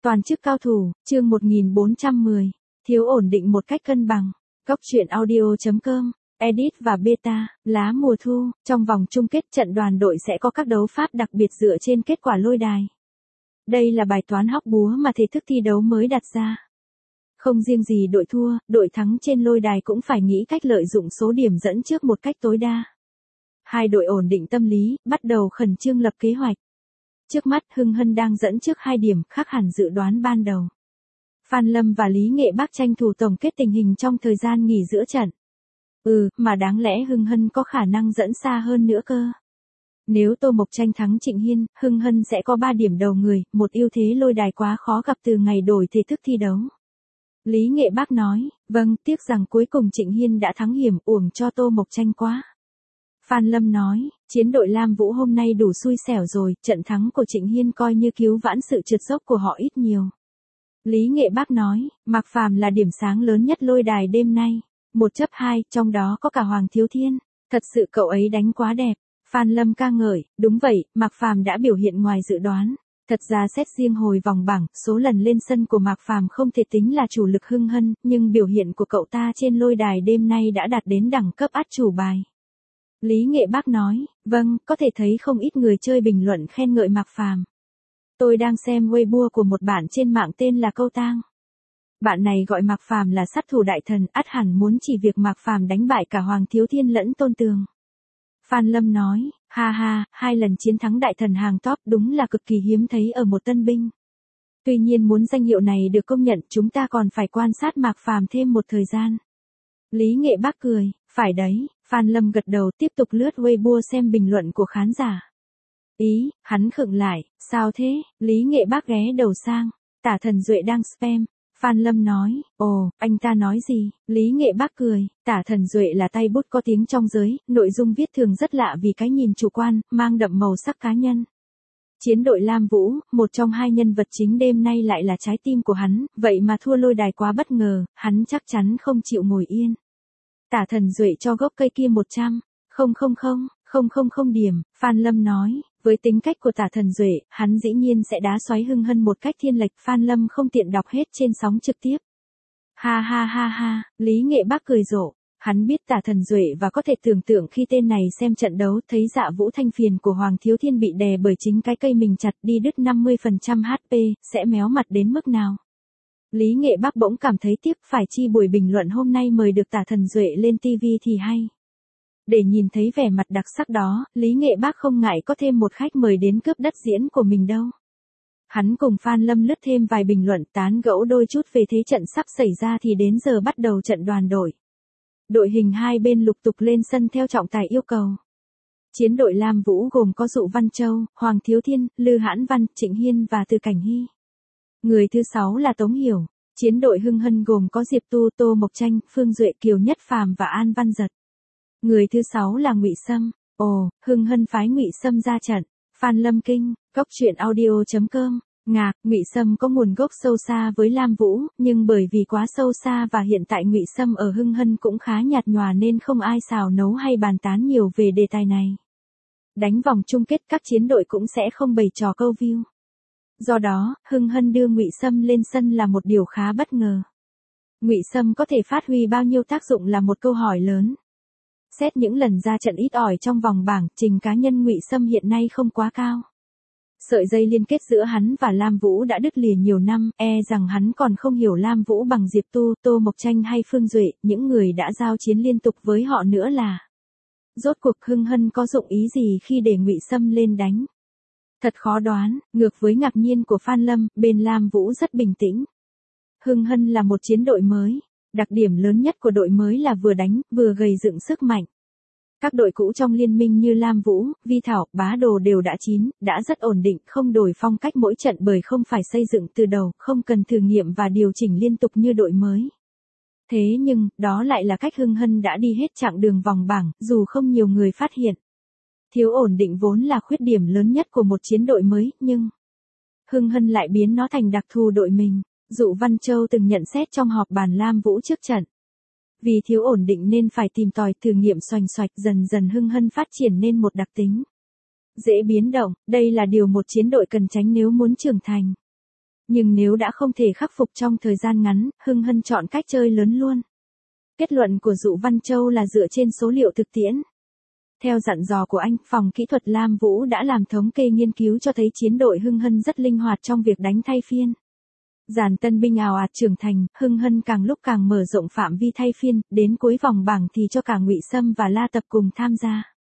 Toàn chức cao thủ, chương 1410. Thiếu ổn định một cách cân bằng. Góc truyện audio.com. Edit và beta, lá mùa thu, trong vòng chung kết trận đoàn đội sẽ có các đấu pháp đặc biệt dựa trên kết quả lôi đài. Đây là bài toán hóc búa mà thể thức thi đấu mới đặt ra. Không riêng gì đội thua, đội thắng trên lôi đài cũng phải nghĩ cách lợi dụng số điểm dẫn trước một cách tối đa. Hai đội ổn định tâm lý, bắt đầu khẩn trương lập kế hoạch. Trước mắt Hưng Hân đang dẫn trước 2 điểm, khác hẳn dự đoán ban đầu. Phan Lâm và Lý Nghệ Bác tranh thủ tổng kết tình hình trong thời gian nghỉ giữa trận. Mà đáng lẽ Hưng Hân có khả năng dẫn xa hơn nữa cơ. Nếu Tô Mộc Tranh thắng Trịnh Hiên, Hưng Hân sẽ có 3 điểm đầu người, một ưu thế lôi đài quá khó gặp từ ngày đổi thể thức thi đấu. Lý Nghệ Bác nói, vâng, tiếc rằng cuối cùng Trịnh Hiên đã thắng hiểm, uổng cho Tô Mộc Tranh quá. Phan Lâm nói, chiến đội Lam Vũ hôm nay đủ xui xẻo rồi, trận thắng của Trịnh Hiên coi như cứu vãn sự trượt dốc của họ ít nhiều. Lý Nghệ Bác nói, Mạc Phàm là điểm sáng lớn nhất lôi đài đêm nay. 1-2, trong đó có cả Hoàng Thiếu Thiên. Thật sự cậu ấy đánh quá đẹp. Phan Lâm ca ngợi, đúng vậy, Mạc Phàm đã biểu hiện ngoài dự đoán. Thật ra xét riêng hồi vòng bảng, số lần lên sân của Mạc Phàm không thể tính là chủ lực Hưng Hân, nhưng biểu hiện của cậu ta trên lôi đài đêm nay đã đạt đến đẳng cấp át chủ bài. Lý Nghệ Bác nói, vâng, có thể thấy không ít người chơi bình luận khen ngợi Mạc Phàm. Tôi đang xem Weibo của một bạn trên mạng tên là Câu Tang. Bạn này gọi Mạc Phàm là sát thủ đại thần, ắt hẳn muốn chỉ việc Mạc Phàm đánh bại cả Hoàng Thiếu Thiên lẫn Tôn Tường. Phan Lâm nói, ha ha, 2 lần chiến thắng đại thần hàng top đúng là cực kỳ hiếm thấy ở một tân binh. Tuy nhiên muốn danh hiệu này được công nhận chúng ta còn phải quan sát Mạc Phàm thêm một thời gian. Lý Nghệ Bác cười, phải đấy, Phan Lâm gật đầu tiếp tục lướt Weibo xem bình luận của khán giả. Hắn khựng lại, sao thế, Lý Nghệ Bác ghé đầu sang, Tả Thần Duệ đang spam. Phan Lâm nói, ồ, anh ta nói gì? Lý Nghệ Bác cười, Tả Thần Duệ là tay bút có tiếng trong giới, nội dung viết thường rất lạ vì cái nhìn chủ quan, mang đậm màu sắc cá nhân. Chiến đội Lam Vũ, một trong 2 nhân vật chính đêm nay lại là trái tim của hắn, vậy mà thua lôi đài quá bất ngờ, hắn chắc chắn không chịu ngồi yên. Tả Thần Duệ cho gốc cây kia 100. 000 điểm, Phan Lâm nói, với tính cách của Tả Thần Duệ, hắn dĩ nhiên sẽ đá xoáy Hưng Hân một cách thiên lệch, Phan Lâm không tiện đọc hết trên sóng trực tiếp. Ha, Lý Nghệ Bác cười rộ, hắn biết Tả Thần Duệ và có thể tưởng tượng khi tên này xem trận đấu thấy Dạ Vũ Thanh phiền của Hoàng Thiếu Thiên bị đè bởi chính cái cây mình chặt đi đứt 50% HP, sẽ méo mặt đến mức nào. Lý Nghệ Bác bỗng cảm thấy tiếc phải chi buổi bình luận hôm nay mời được Tả Thần Duệ lên TV thì hay. Để nhìn thấy vẻ mặt đặc sắc đó, Lý Nghệ Bác không ngại có thêm một khách mời đến cướp đất diễn của mình đâu. Hắn cùng Phan Lâm lướt thêm vài bình luận tán gẫu đôi chút về thế trận sắp xảy ra thì đến giờ bắt đầu trận đoàn đội. Đội hình hai bên lục tục lên sân theo trọng tài yêu cầu. Chiến đội Lam Vũ gồm có Dụ Văn Châu, Hoàng Thiếu Thiên, Lư Hãn Văn, Trịnh Hiên và Từ Cảnh Hy. Người thứ 6 là Tống Hiểu. Chiến đội Hưng Hân gồm có Diệp Tu, Tô Mộc Tranh, Phương Duệ, Kiều Nhất Phàm và An Văn Giật. Người thứ 6 là Ngụy Sâm. Hưng Hân phái Ngụy Sâm ra trận. Phan Lâm kinh, góc truyện audio.com. Ngụy Sâm có nguồn gốc sâu xa với Lam Vũ, nhưng bởi vì quá sâu xa và hiện tại Ngụy Sâm ở Hưng Hân cũng khá nhạt nhòa nên không ai xào nấu hay bàn tán nhiều về đề tài này. Đánh vòng chung kết các chiến đội cũng sẽ không bày trò câu view. Do đó, Hưng Hân đưa Ngụy Sâm lên sân là một điều khá bất ngờ. Ngụy Sâm có thể phát huy bao nhiêu tác dụng là một câu hỏi lớn. Xét những lần ra trận ít ỏi trong vòng bảng, trình cá nhân Ngụy Sâm hiện nay không quá cao. Sợi dây liên kết giữa hắn và Lam Vũ đã đứt lìa nhiều năm, rằng hắn còn không hiểu Lam Vũ bằng Diệp Tu, Tô Mộc Tranh hay Phương Duệ, những người đã giao chiến liên tục với họ nữa là. Rốt cuộc Hưng Hân có dụng ý gì khi để Ngụy Sâm lên đánh? Thật khó đoán, ngược với ngạc nhiên của Phan Lâm, bên Lam Vũ rất bình tĩnh. Hưng Hân là một chiến đội mới. Đặc điểm lớn nhất của đội mới là vừa đánh, vừa gầy dựng sức mạnh. Các đội cũ trong liên minh như Lam Vũ, Vi Thảo, Bá Đồ đều đã chín, đã rất ổn định, không đổi phong cách mỗi trận bởi không phải xây dựng từ đầu, không cần thử nghiệm và điều chỉnh liên tục như đội mới. Thế nhưng, đó lại là cách Hưng Hân đã đi hết chặng đường vòng bảng, dù không nhiều người phát hiện. Thiếu ổn định vốn là khuyết điểm lớn nhất của một chiến đội mới, nhưng Hưng Hân lại biến nó thành đặc thù đội mình. Dụ Văn Châu từng nhận xét trong họp bàn Lam Vũ trước trận. Vì thiếu ổn định nên phải tìm tòi thử nghiệm xoành xoạch, dần dần Hưng Hân phát triển nên một đặc tính dễ biến động, đây là điều một chiến đội cần tránh nếu muốn trưởng thành. Nhưng nếu đã không thể khắc phục trong thời gian ngắn, Hưng Hân chọn cách chơi lớn luôn. Kết luận của Dụ Văn Châu là dựa trên số liệu thực tiễn. Theo dặn dò của anh, phòng kỹ thuật Lam Vũ đã làm thống kê nghiên cứu cho thấy chiến đội Hưng Hân rất linh hoạt trong việc đánh thay phiên. Dàn tân binh ào ạt trưởng thành, Hưng Hân càng lúc càng mở rộng phạm vi thay phiên, đến cuối vòng bảng thì cho cả Ngụy Sâm và La Tập cùng tham gia.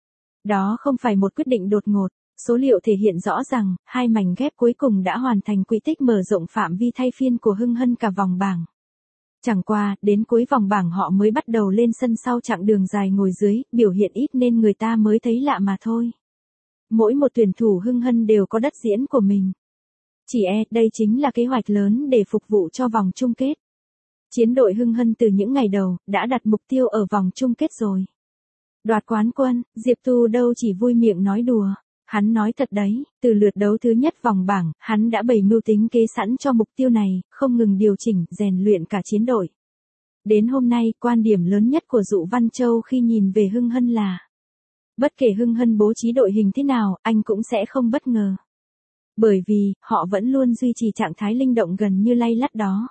Đó không phải một quyết định đột ngột, số liệu thể hiện rõ rằng, hai mảnh ghép cuối cùng đã hoàn thành quỹ tích mở rộng phạm vi thay phiên của Hưng Hân cả vòng bảng. Chẳng qua, đến cuối vòng bảng họ mới bắt đầu lên sân sau chặng đường dài ngồi dưới, biểu hiện ít nên người ta mới thấy lạ mà thôi. Mỗi một tuyển thủ Hưng Hân đều có đất diễn của mình. Chỉ đây chính là kế hoạch lớn để phục vụ cho vòng chung kết. Chiến đội Hưng Hân từ những ngày đầu, đã đặt mục tiêu ở vòng chung kết rồi. Đoạt quán quân, Diệp Tu đâu chỉ vui miệng nói đùa. Hắn nói thật đấy, từ lượt đấu thứ nhất vòng bảng, hắn đã bày mưu tính kế sẵn cho mục tiêu này, không ngừng điều chỉnh, rèn luyện cả chiến đội. Đến hôm nay, quan điểm lớn nhất của Dụ Văn Châu khi nhìn về Hưng Hân là bất kể Hưng Hân bố trí đội hình thế nào, anh cũng sẽ không bất ngờ. Bởi vì, họ vẫn luôn duy trì trạng thái linh động gần như lay lắt đó.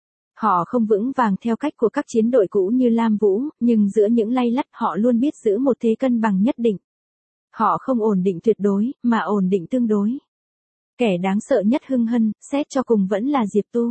Họ không vững vàng theo cách của các chiến đội cũ như Lam Vũ, nhưng giữa những lay lắt họ luôn biết giữ một thế cân bằng nhất định. Họ không ổn định tuyệt đối, mà ổn định tương đối. Kẻ đáng sợ nhất Hưng Hân, xét cho cùng vẫn là Diệp Tu.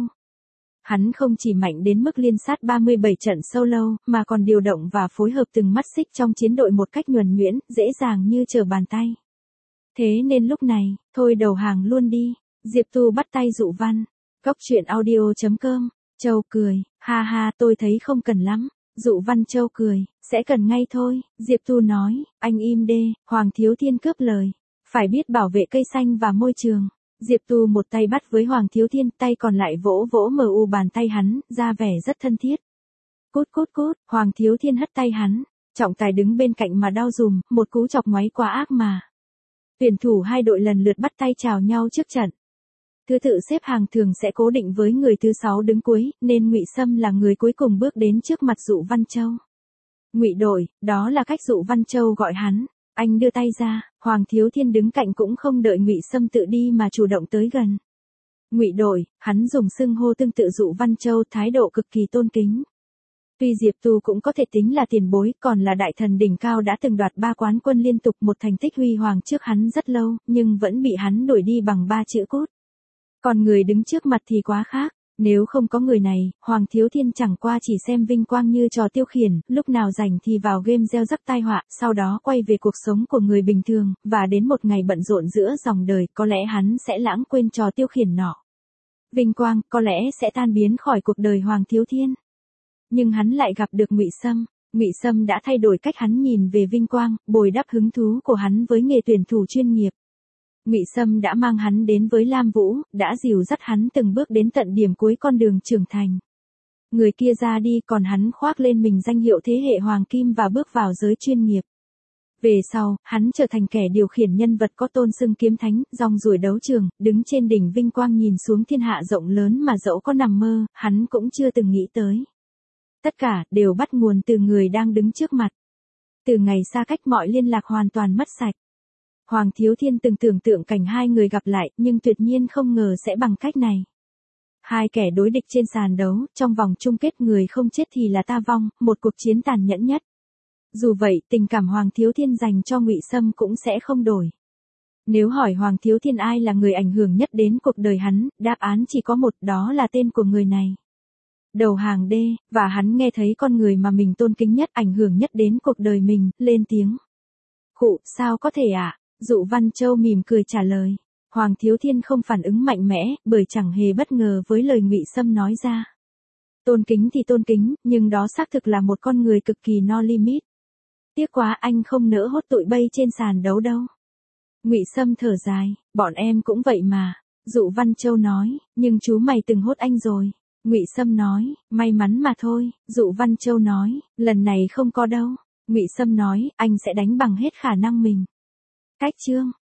Hắn không chỉ mạnh đến mức liên sát 37 trận solo, mà còn điều động và phối hợp từng mắt xích trong chiến đội một cách nhuần nhuyễn, dễ dàng như trở bàn tay. Thế nên lúc này, thôi đầu hàng luôn đi. Diệp Tu bắt tay Dụ Văn. Góc truyện audio.com. Châu cười, ha ha tôi thấy không cần lắm. Dụ Văn Châu cười, sẽ cần ngay thôi. Diệp Tu nói, anh im đê. Hoàng Thiếu Thiên cướp lời. Phải biết bảo vệ cây xanh và môi trường. Diệp Tu một tay bắt với Hoàng Thiếu Thiên, tay còn lại vỗ vỗ mu bàn tay hắn, ra vẻ rất thân thiết. Cút cút cút, Hoàng Thiếu Thiên hất tay hắn. Trọng tài đứng bên cạnh mà đau dùm, một cú chọc ngoáy quá ác mà. Tuyển thủ hai đội lần lượt bắt tay chào nhau trước trận. Thứ tự xếp hàng thường sẽ cố định với người thứ 6 đứng cuối, nên Ngụy Sâm là người cuối cùng bước đến trước mặt Dụ Văn Châu. Ngụy đội, đó là cách Dụ Văn Châu gọi hắn. Anh đưa tay ra, Hoàng Thiếu Thiên đứng cạnh cũng không đợi Ngụy Sâm tự đi mà chủ động tới gần. Ngụy đội, hắn dùng xưng hô tương tự Dụ Văn Châu, thái độ cực kỳ tôn kính. Tuy Diệp Tu cũng có thể tính là tiền bối, còn là đại thần đỉnh cao đã từng đoạt 3 quán quân liên tục, một thành tích huy hoàng trước hắn rất lâu, nhưng vẫn bị hắn đuổi đi bằng 3 chữ cút. Còn người đứng trước mặt thì quá khác. Nếu không có người này, Hoàng Thiếu Thiên chẳng qua chỉ xem vinh quang như trò tiêu khiển, lúc nào rảnh thì vào game gieo rắc tai họa, sau đó quay về cuộc sống của người bình thường, và đến một ngày bận rộn giữa dòng đời, có lẽ hắn sẽ lãng quên trò tiêu khiển nọ. Vinh quang, có lẽ sẽ tan biến khỏi cuộc đời Hoàng Thiếu Thiên. Nhưng hắn lại gặp được Ngụy Sâm. Ngụy Sâm đã thay đổi cách hắn nhìn về vinh quang, bồi đắp hứng thú của hắn với nghề tuyển thủ chuyên nghiệp. Ngụy Sâm đã mang hắn đến với Lam Vũ, đã dìu dắt hắn từng bước đến tận điểm cuối con đường trưởng thành. Người kia ra đi, còn hắn khoác lên mình danh hiệu thế hệ hoàng kim và bước vào giới chuyên nghiệp. Về sau, hắn trở thành kẻ điều khiển nhân vật có tôn xưng kiếm thánh, rong ruổi đấu trường, đứng trên đỉnh vinh quang nhìn xuống thiên hạ rộng lớn mà dẫu có nằm mơ, hắn cũng chưa từng nghĩ tới. Tất cả đều bắt nguồn từ người đang đứng trước mặt. Từ ngày xa cách mọi liên lạc hoàn toàn mất sạch. Hoàng Thiếu Thiên từng tưởng tượng cảnh hai người gặp lại, nhưng tuyệt nhiên không ngờ sẽ bằng cách này. Hai kẻ đối địch trên sàn đấu, trong vòng chung kết người không chết thì là ta vong, một cuộc chiến tàn nhẫn nhất. Dù vậy, tình cảm Hoàng Thiếu Thiên dành cho Ngụy Sâm cũng sẽ không đổi. Nếu hỏi Hoàng Thiếu Thiên ai là người ảnh hưởng nhất đến cuộc đời hắn, đáp án chỉ có một, đó là tên của người này. Đầu hàng D, và hắn nghe thấy con người mà mình tôn kính nhất, ảnh hưởng nhất đến cuộc đời mình, lên tiếng. Khụ, sao có thể ạ? Dụ Văn Châu mỉm cười trả lời. Hoàng Thiếu Thiên không phản ứng mạnh mẽ, bởi chẳng hề bất ngờ với lời Ngụy Sâm nói ra. Tôn kính thì tôn kính, nhưng đó xác thực là một con người cực kỳ no limit. Tiếc quá anh không nỡ hốt tụi bay trên sàn đấu đâu. Ngụy Sâm thở dài, bọn em cũng vậy mà. Dụ Văn Châu nói, nhưng chú mày từng hốt anh rồi. Ngụy Sâm nói, may mắn mà thôi. Dụ Văn Châu nói, lần này không có đâu. Ngụy Sâm nói, anh sẽ đánh bằng hết khả năng mình. Cách chương